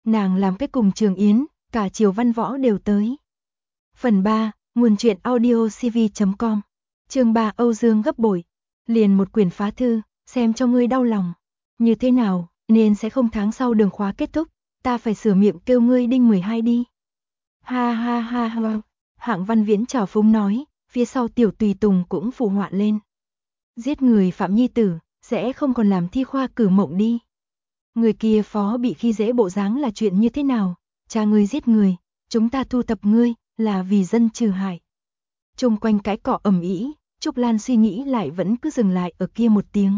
Nàng làm cái cùng Trường Yến, cả Triều Văn Võ đều tới. Phần 3, nguồn truyện audiocv.com. Chương 3 Âu Dương gấp bội. Liền một quyển phá thư, xem cho ngươi đau lòng. Như thế nào, nên sẽ không tháng sau đường khóa kết thúc, ta phải sửa miệng kêu ngươi Đinh 12 đi. Ha ha ha ha. Hạng Văn Viễn trào phúng nói, phía sau tiểu tùy tùng cũng phụ họa lên. Giết người phạm nhi tử, sẽ không còn làm thi khoa cử mộng đi. Người kia phó bị khi dễ bộ dáng là chuyện như thế nào? Cha ngươi giết người, chúng ta thu thập ngươi, là vì dân trừ hại. Trung quanh cái cọ ầm ĩ, Trúc Lan suy nghĩ lại vẫn cứ dừng lại ở kia một tiếng.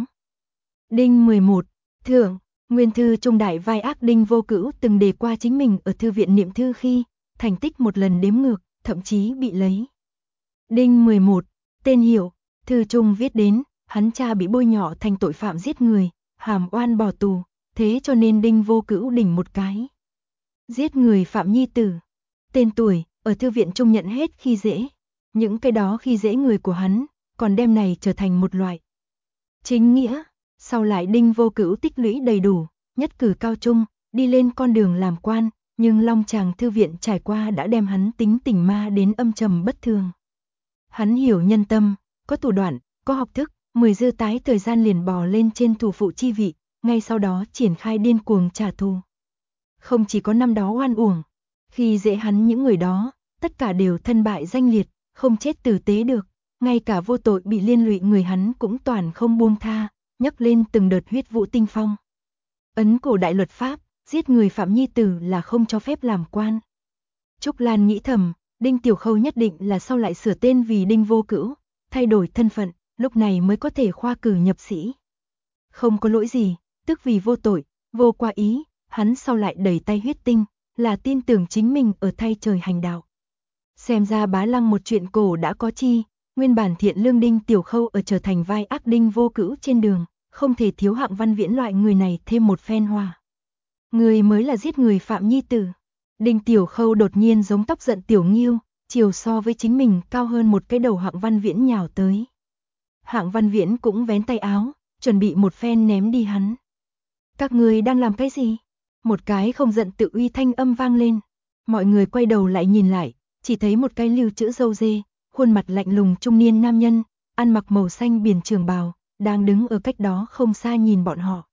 Đinh 11, thượng, nguyên thư trung đại vai ác Đinh Vô Cữu từng đề qua chính mình ở thư viện niệm thư khi, thành tích một lần đếm ngược, thậm chí bị lấy. Đinh 11, tên hiệu, thư trung viết đến, hắn cha bị bôi nhọ thành tội phạm giết người, hàm oan bỏ tù, thế cho nên Đinh Vô Cữu đỉnh một cái. Giết người phạm nhi tử, tên tuổi, ở thư viện trung nhận hết khi dễ. Những cái đó khi dễ người của hắn, còn đem này trở thành một loại chính nghĩa. Sau lại Đinh Vô Cữu tích lũy đầy đủ, nhất cử cao trung, đi lên con đường làm quan, nhưng Long Tràng thư viện trải qua đã đem hắn tính tình ma đến âm trầm bất thường. Hắn hiểu nhân tâm, có thủ đoạn, có học thức, 10 dư tái thời gian liền bò lên trên thủ phụ chi vị, ngay sau đó triển khai điên cuồng trả thù. Không chỉ có năm đó oan uổng, khi dễ hắn những người đó, tất cả đều thân bại danh liệt, không chết tử tế được, ngay cả vô tội bị liên lụy người hắn cũng toàn không buông tha, nhấc lên từng đợt huyết vũ tinh phong. Ấn cổ đại luật pháp, giết người phạm nhi tử là không cho phép làm quan. Trúc Lan nghĩ thầm, Đinh Tiểu Khâu nhất định là sau lại sửa tên vì Đinh Vô Cữu, thay đổi thân phận, lúc này mới có thể khoa cử nhập sĩ. Không có lỗi gì, tức vì vô tội, vô qua ý, hắn sau lại đẩy tay huyết tinh, là tin tưởng chính mình ở thay trời hành đạo. Xem ra Bá Lăng một chuyện cổ đã có chi, nguyên bản thiện lương Đinh Tiểu Khâu ở trở thành vai ác Đinh Vô Cữu trên đường, không thể thiếu Hạng Văn Viễn loại người này thêm một phen hòa. Người mới là giết người phạm nhi tử. Đinh Tiểu Khâu đột nhiên giống tóc giận Tiểu Nghiêu, chiều so với chính mình cao hơn một cái đầu Hạng Văn Viễn nhào tới. Hạng Văn Viễn cũng vén tay áo, chuẩn bị một phen ném đi hắn. Các người đang làm cái gì? Một cái không giận tự uy thanh âm vang lên. Mọi người quay đầu lại nhìn lại, chỉ thấy một cái lưu chữ râu dê, khuôn mặt lạnh lùng trung niên nam nhân, ăn mặc màu xanh biển trường bào, đang đứng ở cách đó không xa nhìn bọn họ.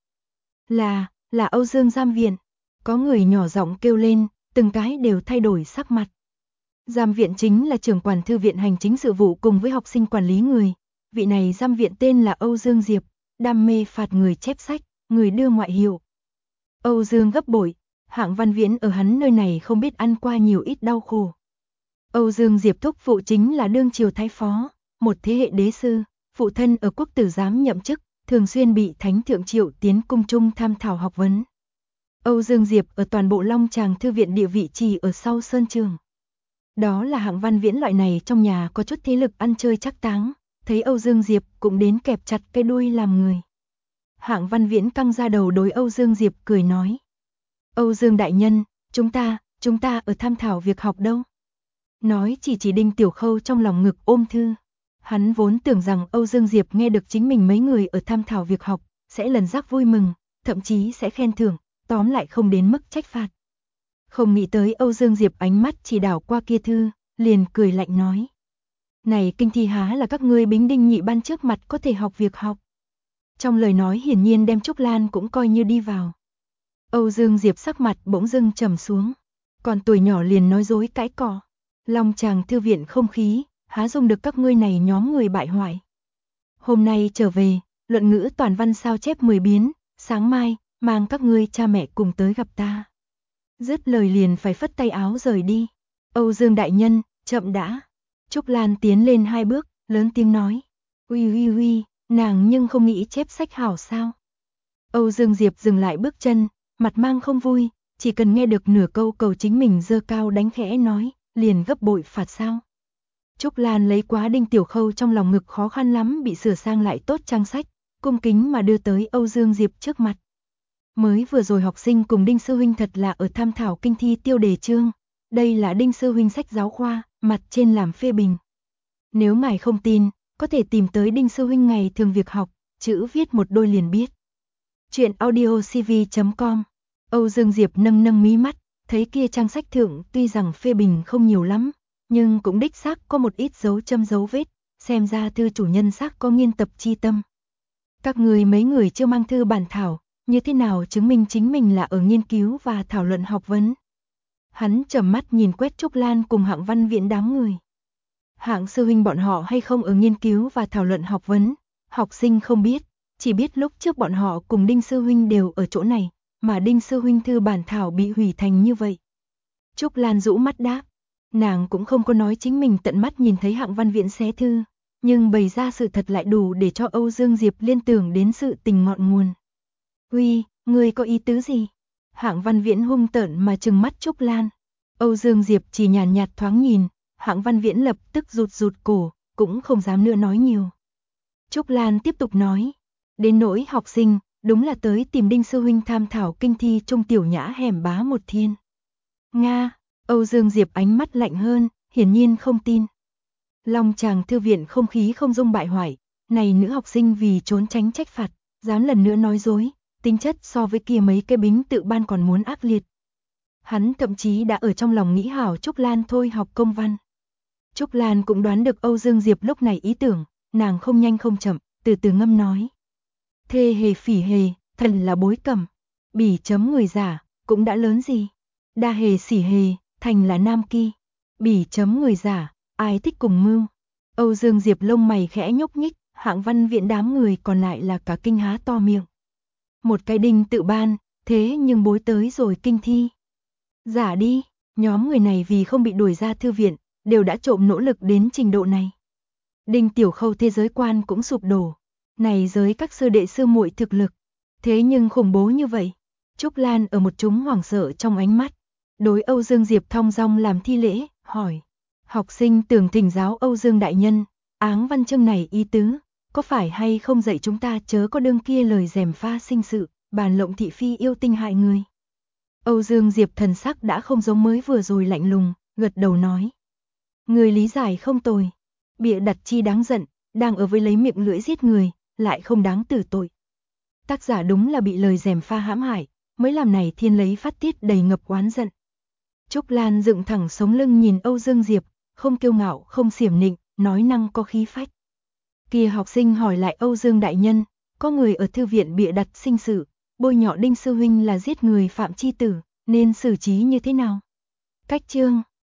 Là Âu Dương Giam Viện. Có người nhỏ giọng kêu lên, từng cái đều thay đổi sắc mặt. Giam Viện chính là trưởng quản thư viện hành chính sự vụ cùng với học sinh quản lý người. Vị này Giam Viện tên là Âu Dương Diệp, đam mê phạt người chép sách, người đưa ngoại hiệu. Âu Dương gấp bội, Hạng Văn Viễn ở hắn nơi này không biết ăn qua nhiều ít đau khổ. Âu Dương Diệp thúc phụ chính là đương triều thái phó, một thế hệ đế sư, phụ thân ở quốc tử giám nhậm chức, thường xuyên bị thánh thượng triệu tiến cung trung tham thảo học vấn. Âu Dương Diệp ở toàn bộ Long Tràng thư viện địa vị chỉ ở sau sơn trường. Đó là Hạng Văn Viễn loại này trong nhà có chút thế lực ăn chơi chắc táng, thấy Âu Dương Diệp cũng đến kẹp chặt cái đuôi làm người. Hạng Văn Viễn căng ra đầu đối Âu Dương Diệp cười nói. Âu Dương đại nhân, chúng ta ở tham thảo việc học đâu. Nói chỉ Đinh Tiểu Khâu trong lòng ngực ôm thư. Hắn vốn tưởng rằng Âu Dương Diệp nghe được chính mình mấy người ở tham thảo việc học, sẽ lần giác vui mừng, thậm chí sẽ khen thưởng, tóm lại không đến mức trách phạt. Không nghĩ tới Âu Dương Diệp ánh mắt chỉ đảo qua kia thư, liền cười lạnh nói. Này kinh thi há là các ngươi bính đinh nhị ban trước mặt có thể học việc học. Trong lời nói hiển nhiên đem Trúc Lan cũng coi như đi vào. Âu Dương Diệp sắc mặt bỗng dưng trầm xuống, còn tuổi nhỏ liền nói dối cãi cọ. Long Tràng thư viện không khí, há dung được các ngươi này nhóm người bại hoại. Hôm nay trở về, luận ngữ toàn văn sao chép 10 biến, sáng mai, mang các ngươi cha mẹ cùng tới gặp ta. Dứt lời liền phải phất tay áo rời đi. Âu Dương đại nhân, chậm đã. Trúc Lan tiến lên 2 bước, lớn tiếng nói. Uy, nàng nhưng không nghĩ chép sách hảo sao. Âu Dương Diệp dừng lại bước chân, mặt mang không vui, chỉ cần nghe được nửa câu cầu chính mình giơ cao đánh khẽ nói, liền gấp bội phạt sao. Trúc Lan lấy quá Đinh Tiểu Khâu trong lòng ngực khó khăn lắm bị sửa sang lại tốt trang sách, cung kính mà đưa tới Âu Dương Diệp trước mặt. Mới vừa rồi học sinh cùng Đinh Sư Huynh thật là ở tham thảo kinh thi tiêu đề chương, đây là Đinh Sư Huynh sách giáo khoa, mặt trên làm phê bình. Nếu ngài không tin, có thể tìm tới Đinh Sư Huynh ngày thường việc học, chữ viết một đôi liền biết. Chuyện audiocv.com Âu Dương Diệp nâng nâng mí mắt, thấy kia trang sách thượng tuy rằng phê bình không nhiều lắm, nhưng cũng đích xác có một ít dấu châm dấu vết, xem ra thư chủ nhân xác có nghiên tập chi tâm. Các người mấy người chưa mang thư bản thảo, như thế nào chứng minh chính mình là ở nghiên cứu và thảo luận học vấn? Hắn trầm mắt nhìn quét Trúc Lan cùng Hạng Văn Viễn đám người. Hạng sư huynh bọn họ hay không ở nghiên cứu và thảo luận học vấn, học sinh không biết, chỉ biết lúc trước bọn họ cùng Đinh sư huynh đều ở chỗ này, mà Đinh sư huynh thư bản thảo bị hủy thành như vậy. Trúc Lan rũ mắt đáp, nàng cũng không có nói chính mình tận mắt nhìn thấy Hạng Văn Viễn xé thư, nhưng bày ra sự thật lại đủ để cho Âu Dương Diệp liên tưởng đến sự tình ngọn nguồn. Uy, ngươi có ý tứ gì? Hạng Văn Viễn hung tợn mà trừng mắt Trúc Lan. Âu Dương Diệp chỉ nhàn nhạt thoáng nhìn, Hạng Văn Viễn lập tức rụt rụt cổ, cũng không dám nữa nói nhiều. Trúc Lan tiếp tục nói, đến nỗi học sinh, đúng là tới tìm Đinh sư huynh tham thảo kinh thi Trung Tiểu Nhã hẻm bá một thiên. Nga, Âu Dương Diệp ánh mắt lạnh hơn, hiển nhiên không tin. Long Tràng thư viện không khí không dung bại hoại, này nữ học sinh vì trốn tránh trách phạt, dám lần nữa nói dối, tính chất so với kia mấy cái bính tự ban còn muốn ác liệt. Hắn thậm chí đã ở trong lòng nghĩ hảo Trúc Lan thôi học công văn. Trúc Lan cũng đoán được Âu Dương Diệp lúc này ý tưởng, nàng không nhanh không chậm, từ từ ngâm nói. Thê hề phỉ hề, thần là bối cẩm, bỉ chấm người giả, cũng đã lớn gì. Đa hề xỉ hề, thành là nam kỳ, bỉ chấm người giả, ai thích cùng mưu. Âu Dương Diệp lông mày khẽ nhúc nhích, Hạng Văn Viễn đám người còn lại là cả kinh há to miệng. Một cái đinh tự ban, thế nhưng bối tới rồi kinh thi. Giả đi, nhóm người này vì không bị đuổi ra thư viện, đều đã trộm nỗ lực đến trình độ này. Đinh Tiểu Khâu thế giới quan cũng sụp đổ. Này giới các sư đệ sư muội thực lực, thế nhưng khủng bố như vậy. Trúc Lan ở một chúng hoảng sợ trong ánh mắt. Đối Âu Dương Diệp thong dong làm thi lễ, hỏi. Học sinh tưởng thỉnh giáo Âu Dương đại nhân, áng văn chương này ý tứ, có phải hay không dạy chúng ta chớ có đương kia lời gièm pha sinh sự, bàn lộng thị phi yêu tinh hại người. Âu Dương Diệp thần sắc đã không giống mới vừa rồi lạnh lùng, gật đầu nói. Người lý giải không tồi, bịa đặt chi đáng giận, đang ở với lấy miệng lưỡi giết người, lại không đáng tử tội. Tác giả đúng là bị lời gièm pha hãm hại, mới làm này thiên lấy phát tiết đầy ngập oán giận. Trúc Lan dựng thẳng sống lưng nhìn Âu Dương Diệp, không kiêu ngạo, không xiểm nịnh, nói năng có khí phách. Kia học sinh hỏi lại Âu Dương đại nhân, có người ở thư viện bịa đặt sinh sự, bôi nhọ Đinh sư huynh là giết người phạm chi tử, nên xử trí như thế nào? Cách chương